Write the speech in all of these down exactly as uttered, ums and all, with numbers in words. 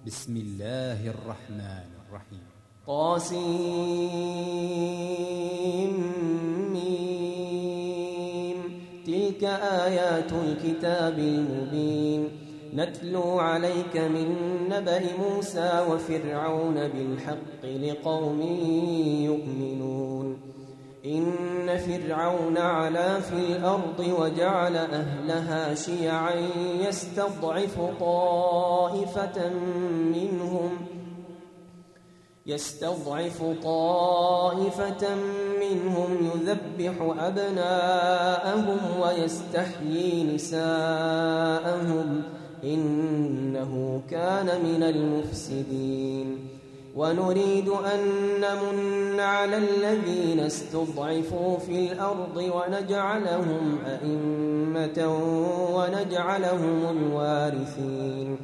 بسم الله الرحمن الرحيم. طاسيم. تلك آيات الكتاب المبين نتلو عليك من نبأ موسى وفرعون بالحق لقوم يؤمنون. إن فرعون علا في الأرض وجعل أهلها شيعا يستضعف طائفة منهم يستضعف طائفة منهم يذبح أبناءهم ويستحيي نساءهم إنه كان من المفسدين. ونريد أن نمن على الذين استضعفوا في الأرض ونجعلهم أئمة ونجعلهم الوارثين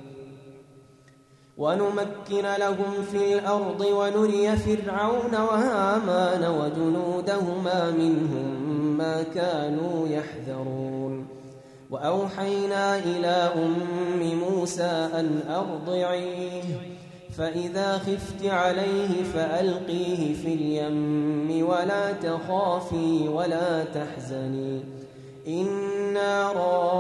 ونمكن لهم في الأرض ونري فرعون وهامان وجنودهما منهم ما كانوا يحذرون. وأوحينا إلى أم موسى أن أرضعيه فإذا خفت عليه فألقيه في اليم ولا تخافي ولا تحزني إنا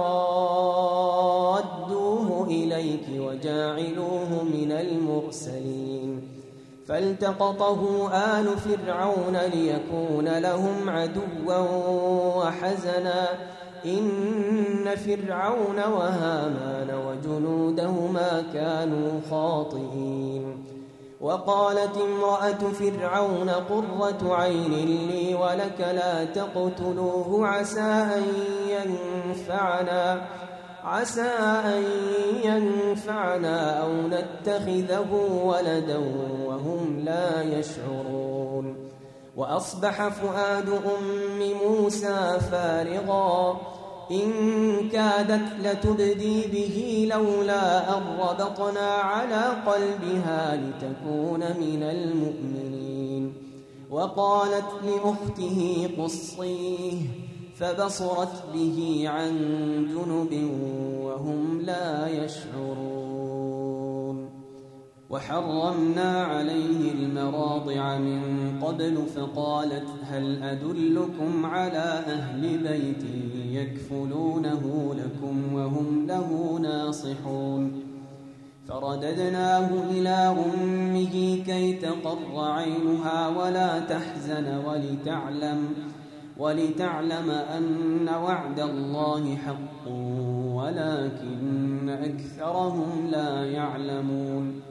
رادوه إليك وجاعلوه من المرسلين. فالتقطه آل فرعون ليكون لهم عدوا وحزنا إن فرعون وهامان وجنودهما كانوا خاطئين. وقالت امرأة فرعون قرة عين لي ولك لا تقتلوه عسى أن ينفعنا عسى أن ينفعنا أو نتخذه ولدا وهم لا يشعرون. وأصبح فؤاد أم موسى فارغا إن كادت لتبدي به لولا أن ربطنا على قلبها لتكون من المؤمنين. وقالت لأخته قصيه فبصرت به عن جنب وهم لا يشعرون. وحرمنا عليه المراضع من قبل فقالت هل أدلكم على أهل بيت يكفلونه لكم وهم له ناصحون. فرددناه إلى أمه كي تقر عينها ولا تحزن ولتعلم ولتعلم أن وعد الله حق ولكن أكثرهم لا يعلمون.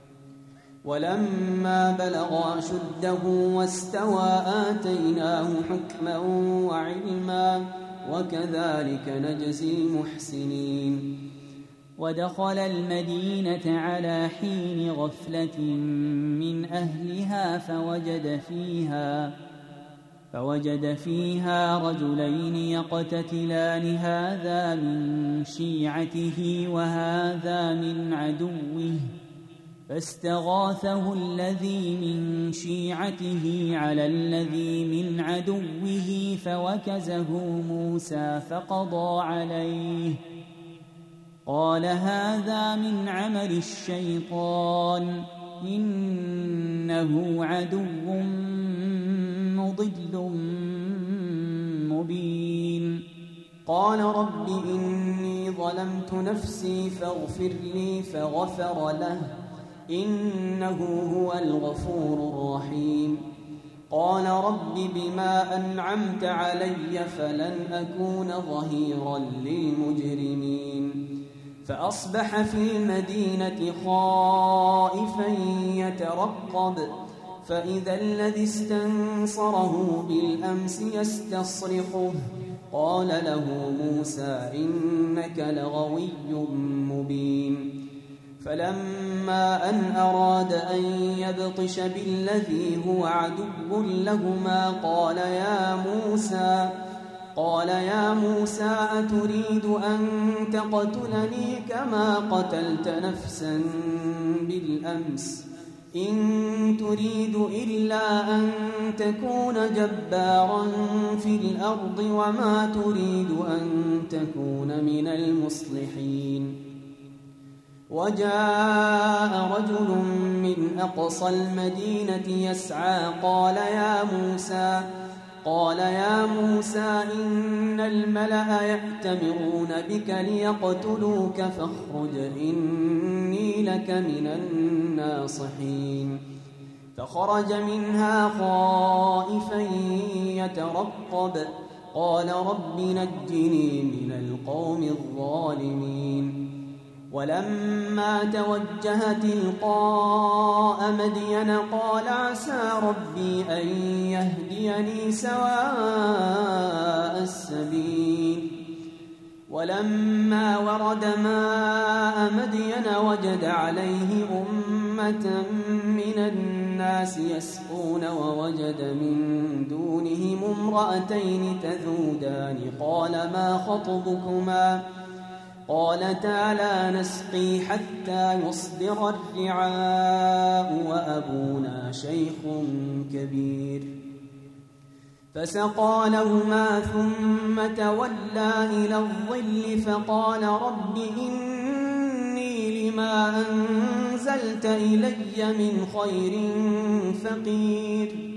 ولما بلغ أشده واستوى آتيناه حكما وعلما وكذلك نجزي المحسنين. ودخل المدينة على حين غفلة من أهلها فوجد فيها فوجد فيها رجلين يقتتلان هذا من شيعته وهذا من عدوه فاستغاثه الذي من شيعته على الذي من عدوه فوكزه موسى فقضى عليه قال هذا من عمل الشيطان إنه عدو مضل مبين. قال رب إني ظلمت نفسي فاغفر لي فغفر له إنه هو الغفور الرحيم. قال رب بما أنعمت علي فلن أكون ظهيرا للمجرمين. فأصبح في المدينة خائفا يترقب فإذا الذي استنصره بالأمس يستصرخه قال له موسى إنك لغوي مبين. فلما أن أراد أن يبطش بالذي هو عدو لهما قال يا موسى قال يا موسى أتريد أن تقتلني كما قتلت نفسا بالأمس إن تريد إلا أن تكون جبارا في الأرض وما تريد أن تكون من المصلحين. وجاء رجل من أقصى المدينة يسعى قال يا موسى قال يا موسى إن الملأ يأتمرون بك ليقتلوك فاخرج إني لك من الناصحين فخرج منها خائفا يترقب قال رب نجني من القوم الظالمين ولما توجه تلقاء مدين قال عسى ربي أن يهديني سواء السبيل ولما ورد ماء مدين وجد عليه أمة من الناس يسقون ووجد من دونهم امرأتين تذودان قال ما خطبكما قالتا لا نسقي حتى يصدر الرعاء وأبونا شيخ كبير فسقى لهما ثم تولى إلى الظل فقال رب إني لما أنزلت إلي من خير فقير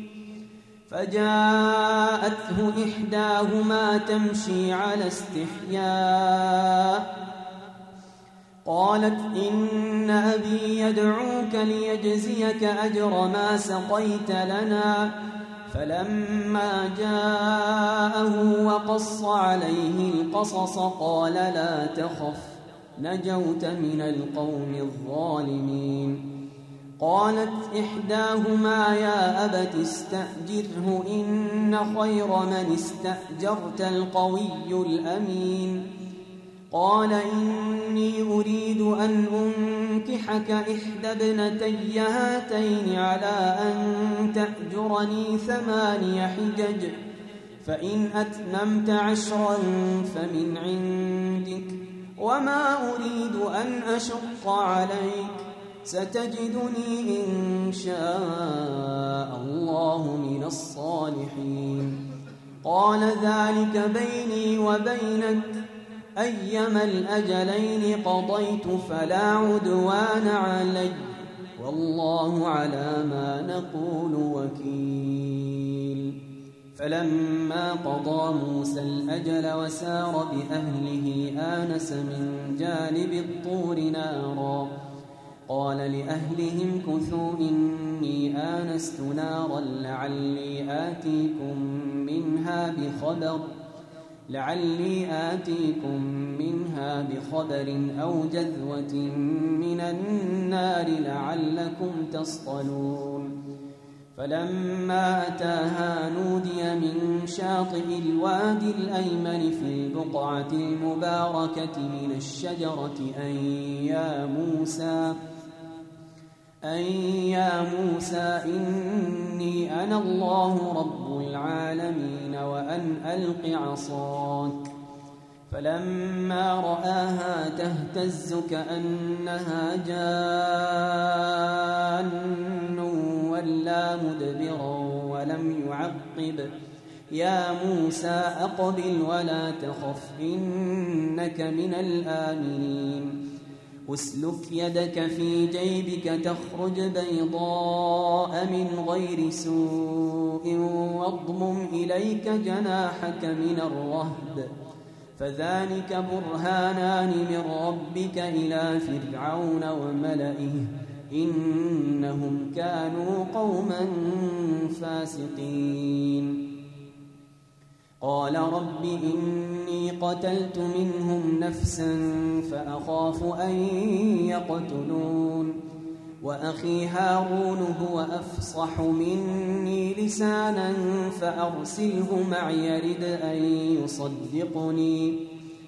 فجاءته إحداهما تمشي على استحياء قالت إن أبي يدعوك ليجزيك أجر ما سقيت لنا فلما جاءه وقص عليه القصص قال لا تخف نجوت من القوم الظالمين قالت إحداهما يا أبت استأجره إن خير من استأجرت القوي الأمين قال إني أريد أن أنكحك إحدى ابنتي هاتين على أن تأجرني ثماني حجج فإن أتممت عشرا فمن عندك وما أريد أن أشق عليك ستجدني إن شاء الله من الصالحين قال ذلك بيني وبينك أيما الأجلين قضيت فلا عدوان علي والله على ما نقول وكيل فلما قضى موسى الأجل وسار بأهله آنس من جانب الطور نارا قال لأهلهم كثوا إني آنست نارا لعلي آتيكم منها بخبر لعلي آتيكم منها بخبر أو جذوة من النار لعلكم تصطلون فلما أتاها نودي من شاطئ الوادي الأيمن في البقعة المباركة من الشجرة أن يا موسى أن يا موسى إني أنا الله رب العالمين وأن ألق عصاك فلما رآها تهتز كأنها جان ولا مدبرا ولم يعقب يا موسى أقبل ولا تخف إنك من الآمنين أسلك يدك في جيبك تخرج بيضاء من غير سوء واضمم إليك جناحك من الرهب فذلك برهانان من ربك إلى فرعون وملئه إنهم كانوا قوما فاسقين قال رب إني قتلت منهم نفسا فأخاف أن يقتلون وأخي هارون هو أفصح مني لسانا فأرسله معي يرد أن يصدقني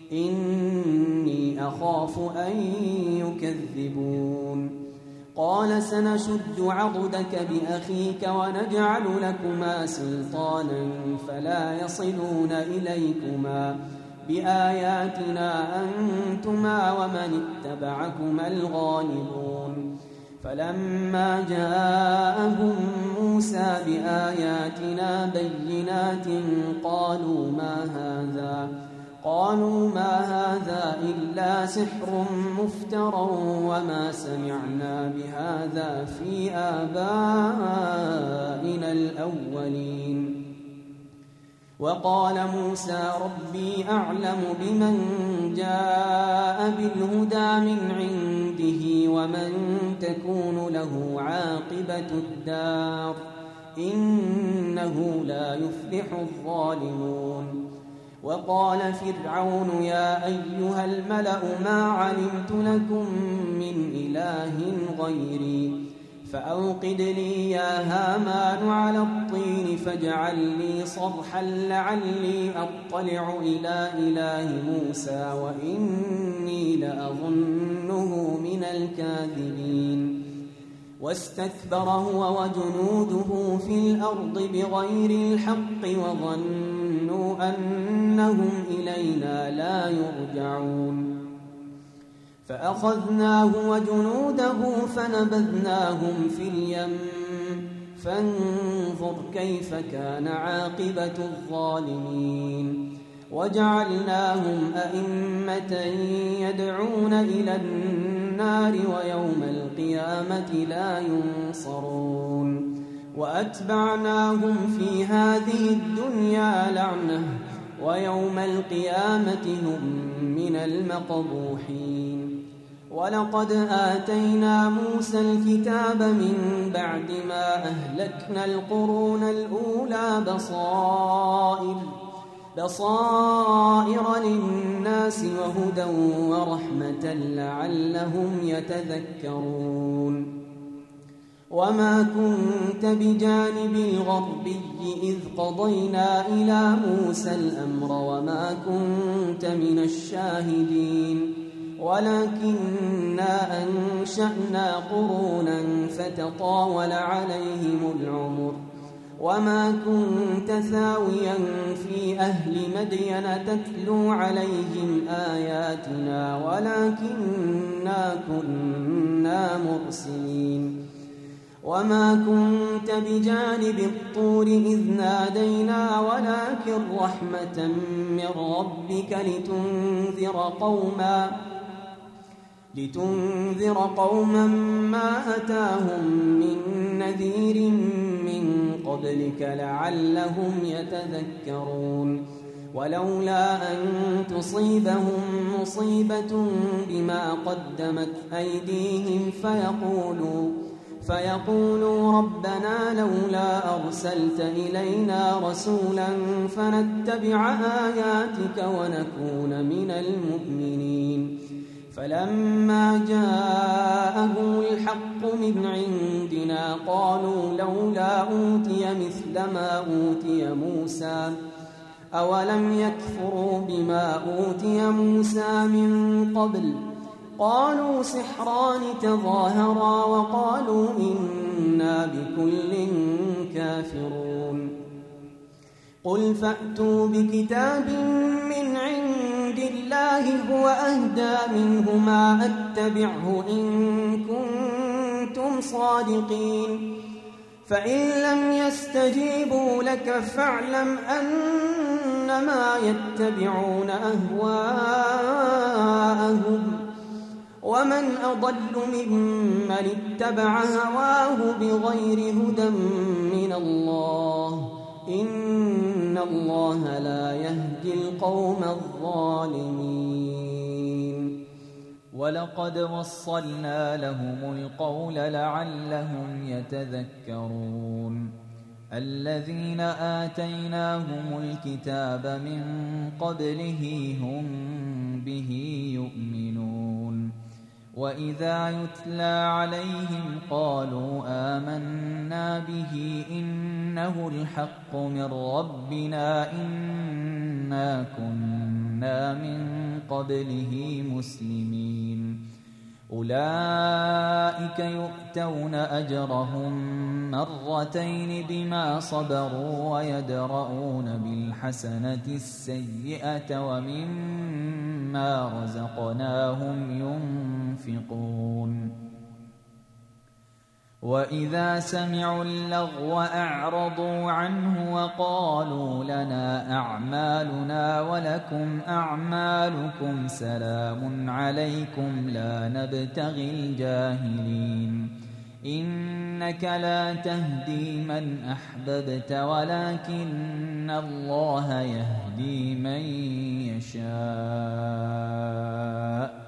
إني أخاف أن يكذبون قال سنشد عضدك بأخيك ونجعل لكما سلطانا فلا يصلون إليكما بآياتنا أنتما ومن اتبعكما الغالبون فلما جاءهم موسى بآياتنا بينات قالوا ما هذا قالوا ما هذا إلا سحر مفترى وما سمعنا بهذا في آبائنا الأولين. وقال موسى ربي أعلم بمن جاء بالهدى من عنده ومن تكون له عاقبة الدار إنه لا يفلح الظالمون. وقال فرعون يا أيها الملأ ما علمت لكم من إله غيري فأوقد لي يا هامان على الطين فاجعل لي صرحا لعلي أطلع إلى إله موسى وإني لأظنه من الكاذبين. واستكبر هو وجنوده في الأرض بغير الحق وظنوا أنهم إلينا لا يرجعون. فأخذناه وجنوده فنبذناهم في اليم فانظر كيف كان عاقبة الظالمين. وجعلناهم أئمة يدعون إلى النار ويوم القيامة لا ينصرون. وأتبعناهم في هذه الدنيا لعنة ويوم القيامة هم من المقبوحين. ولقد آتينا موسى الكتاب من بعد ما أهلكنا القرون الأولى بصائر بصائر للناس وهدى ورحمة لعلهم يتذكرون. وما كنت بجانب الغربي إذ قضينا إلى موسى الأمر وما كنت من الشاهدين ولكننا أنشأنا قرونا فتطاول عليهم العمر وما كنت ثاويا في أهل مدين تتلو عليهم آياتنا ولكننا كنا مرسلين. وما كنت بجانب الطور إذ نادينا ولكن رحمة من ربك لتنذر قوما لتنذر قوما ما أتاهم من نذير من قبلك لعلهم يتذكرون. ولولا أن تصيبهم مصيبة بما قدمت أيديهم فيقولوا فيقولوا ربنا لولا أرسلت إلينا رسولا فنتبع آياتك ونكون من المؤمنين. فلما جاءهم الحق من عندنا قالوا لولا أوتي مثل ما أوتي موسى أولم يكفروا بما أوتي موسى من قبل قالوا سحران تظاهرا وقالوا إنا بكل كافرون. قل فأتوا بكتاب من عند الله هو أهدى منهما أتبعه إن كنتم صادقين فإن لم يستجيبوا لك فاعلم أنما يتبعون أهواءهم ومن أضل ممن اتبع هواه بغير هدى من الله إن الله لا يهدي القوم الظالمين. ولقد وصلنا لهم القول لعلهم يتذكرون. الذين آتيناهم الكتاب من قبله هم به يؤمنون. وإذا يتلى عليهم قالوا آمنا به إنه الحق من ربنا إنا كنا من قبله مسلمين. أولئك يؤتون أجرهم مرتين بما صبروا ويدرؤون بالحسنة السيئة ومما رزقناهم ينفقون. وإذا سمعوا اللغو أعرضوا عنه وقالوا لنا أعمالنا ولكم أعمالكم سلام عليكم لا نبتغي الجاهلين إنك لا تهدي من أحببت ولكن الله يهدي من يشاء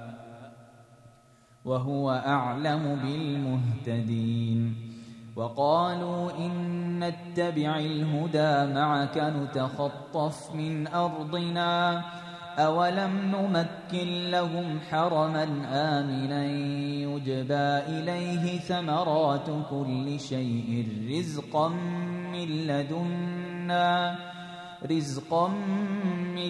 وهو أعلم بالمهتدين وقالوا إن نتبع الهدى معك نتخطف من أرضنا أولم نمكن لهم حرما آمنا يجبى إليه ثمرات كل شيء رزقا من لدنا رزقا من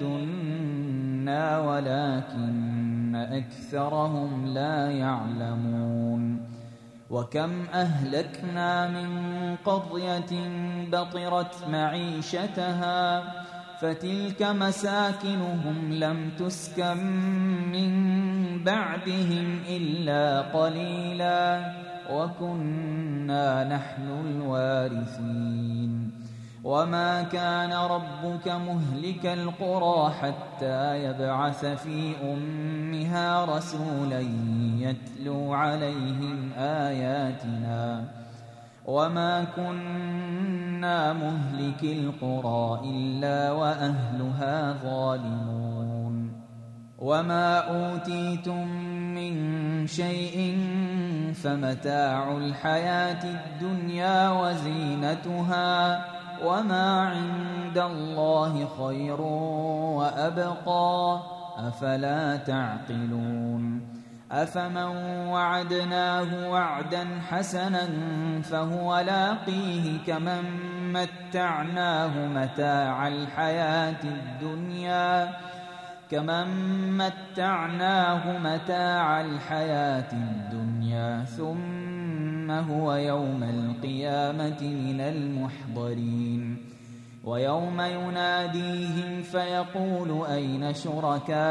لدنا ولكن أكثرهم لا يعلمون وكم أهلكنا من قرية بطرت معيشتها فتلك مساكنهم لم تسكن من بعدهم إلا قليلا وكنا نحن الوارثين وما كان ربك مهلك القرى حتى يبعث في أمها رسولا يتلو عليهم آياتنا وما كنا مهلك القرى إلا وأهلها ظالمون وما أوتيتم من شيء فمتاع الحياة الدنيا وزينتها وما عند الله خير وأبقى أفلا تعقلون أفمن وعدناه وعدا حسنا فهو لاقيه كمن متعناه متاع الحياة الدنيا كمن متعناه متاع الحياة الدنيا ثم هو يوم القيامة من المحضرين ويوم يناديهم فيقول أين شركائي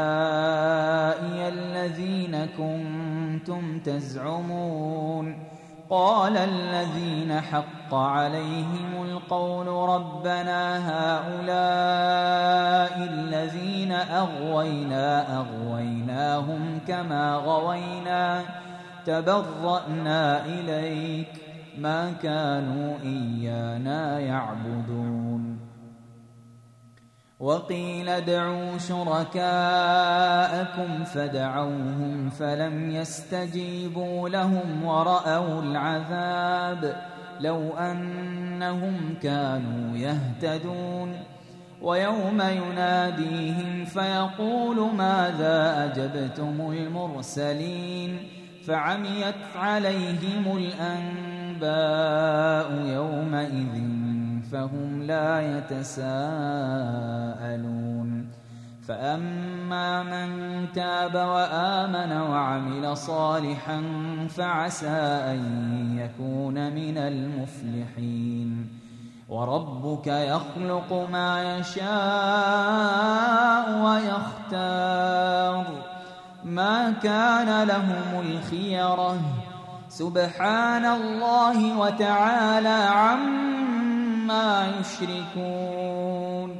الذين كنتم تزعمون قال الذين حق عليهم القول ربنا هؤلاء الذين أغوينا أغويناهم كما غوينا تبرأنا إليك ما كانوا إيانا يعبدون وقيل ادعوا شركاءكم فدعوهم فلم يستجيبوا لهم ورأوا العذاب لو أنهم كانوا يهتدون ويوم يناديهم فيقول ماذا أجبتم المرسلين فعميت عليهم الأنباء يومئذ فهم لا يتساءلون فأما من تاب وآمن وعمل صالحا فعسى أن يكون من المفلحين وربك يخلق ما يشاء ويختار ما كان لهم الخيرة سبحان الله وتعالى عما يشركون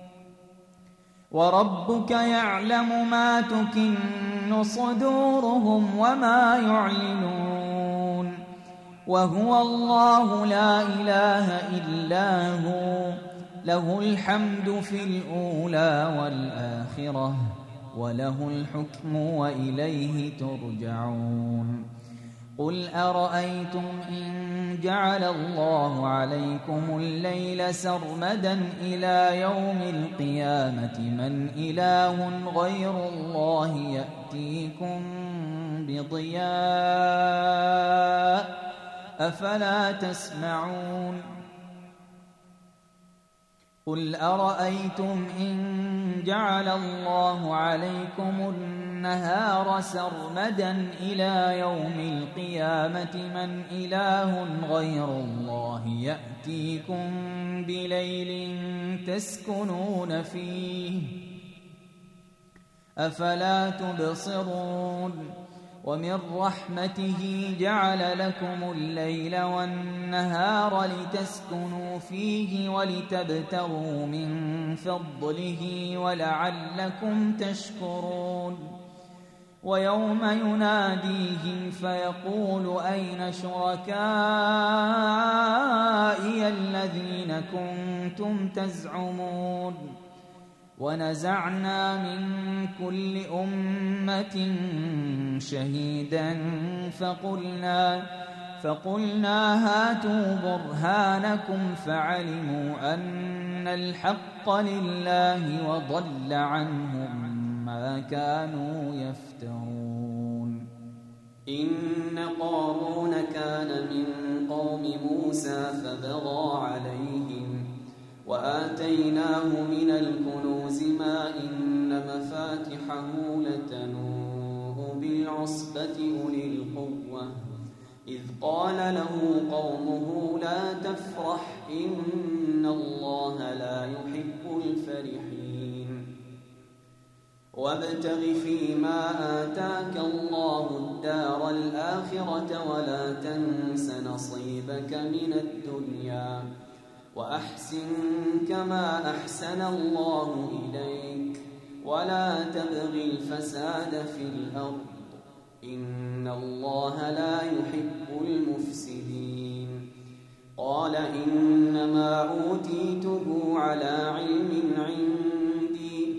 وربك يعلم ما تكن صدورهم وما يعلنون وهو الله لا إله إلا هو له الحمد في الأولى والآخرة وله الحكم وإليه ترجعون قل أرأيتم إن جعل الله عليكم الليل سرمدا إلى يوم القيامة من إله غير الله يأتيكم بضياء أفلا تسمعون قل أرأيتم إن جعل الله عليكم النهار سرمدا إلى يوم القيامة من إله غير الله يأتيكم بليل تسكنون فيه أفلا تبصرون ومن رحمته جعل لكم الليل والنهار لتسكنوا فيه ولتبتغوا من فضله ولعلكم تشكرون ويوم يناديهم فيقول أين شركائي الذين كنتم تزعمون ونزعنا من كل أمة شهيدا فقلنا فقلنا هاتوا برهانكم فعلموا أن الحق لله وضل عنهم ما كانوا يفترون. إن قارون كان من قوم موسى فبغى عليهم وآتيناه من الكنوز ما إن مفاتحه لتنوء بالعصبة أولي القوة إذ قال له قومه لا تفرح إن الله لا يحب الفرحين وابتغ فيما آتاك الله الدار الآخرة ولا تنس نصيبك من الدنيا وأحسن كما أحسن الله إليك ولا تبغ الفساد في الأرض إن الله لا يحب المفسدين. قال إنما أوتيته على علم عندي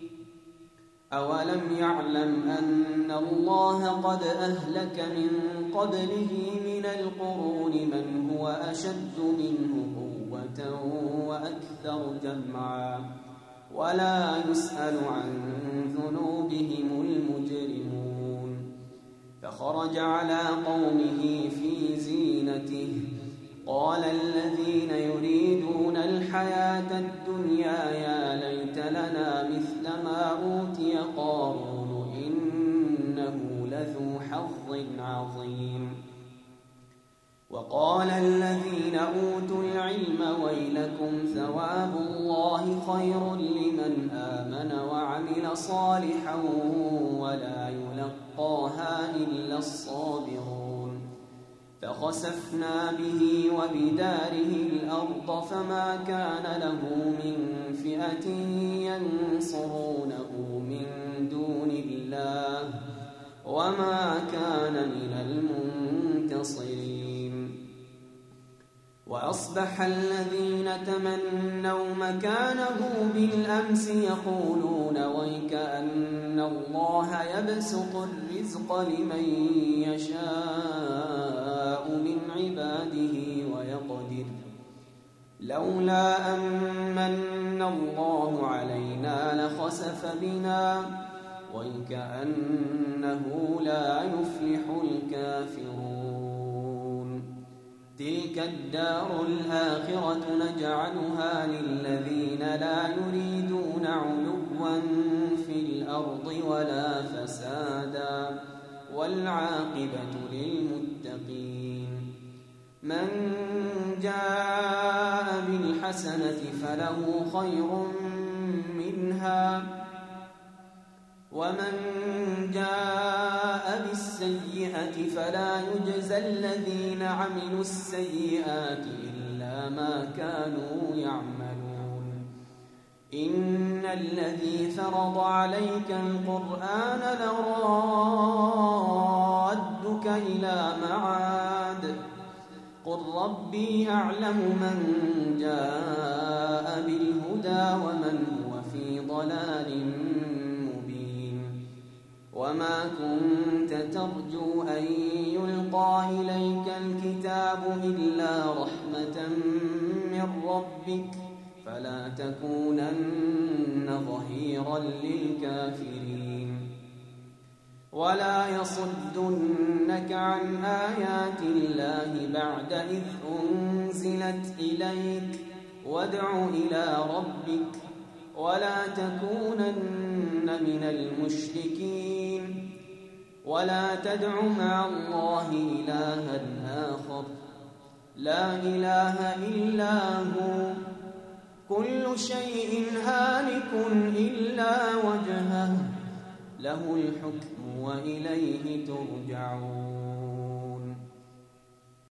أولم يعلم أن الله قد أهلك من قبله من القرون من هو أشد منه قوة وأكثر جمعا ولا يسأل عن ذنوبهم المجرمون. فخرج على قومه في زينته قال الذين يريدون الحياة الدنيا يا ليت لنا مثل ما أوتي قارون إنه لذو حظ عظيم. وقال الذين أوتوا العلم ويلكم ثواب الله خير لمن آمن وعمل صالحا ولا يلقاها إلا الصابرون. فخسفنا به وبداره الأرض فما كان له من فئة ينصرونه من دون الله وما كان من المنتصرين. وأصبح الذين تمنوا مكانه بالأمس يقولون ويك أن الله يبسط الرزق لمن يشاء من عباده ويقدر لولا أمن الله علينا لخسف بنا ويكأنه لا يفلح الكافرون. تلك الدار الآخرة نجعلها للذين لا يريدون علوا في الأرض ولا فسادا والعاقبة للمتقين. من جاء بالحسنة فله خير منها ومن جاء بالسيئة فلا يجزى الذين عملوا السيئات إلا ما كانوا يعملون. إن الذي فرض عليك القرآن لرادك إلى معاد قل ربي أعلم من جاء بالهدى ومن هو في ضلال مبين. وما كنت ترجو أن يلقى إليك الكتاب إلا رحمة من ربك فلا تكونن ظهيرا للكافرين. ولا يصدنك عن آيات الله بعد إذ أنزلت إليك وادع إلى ربك ولا تكونن من المشركين. ولا تدع مع الله إلها آخر لا إله إلا هو كل شيء هالك إلا وجهه له الحكم وإليه ترجعون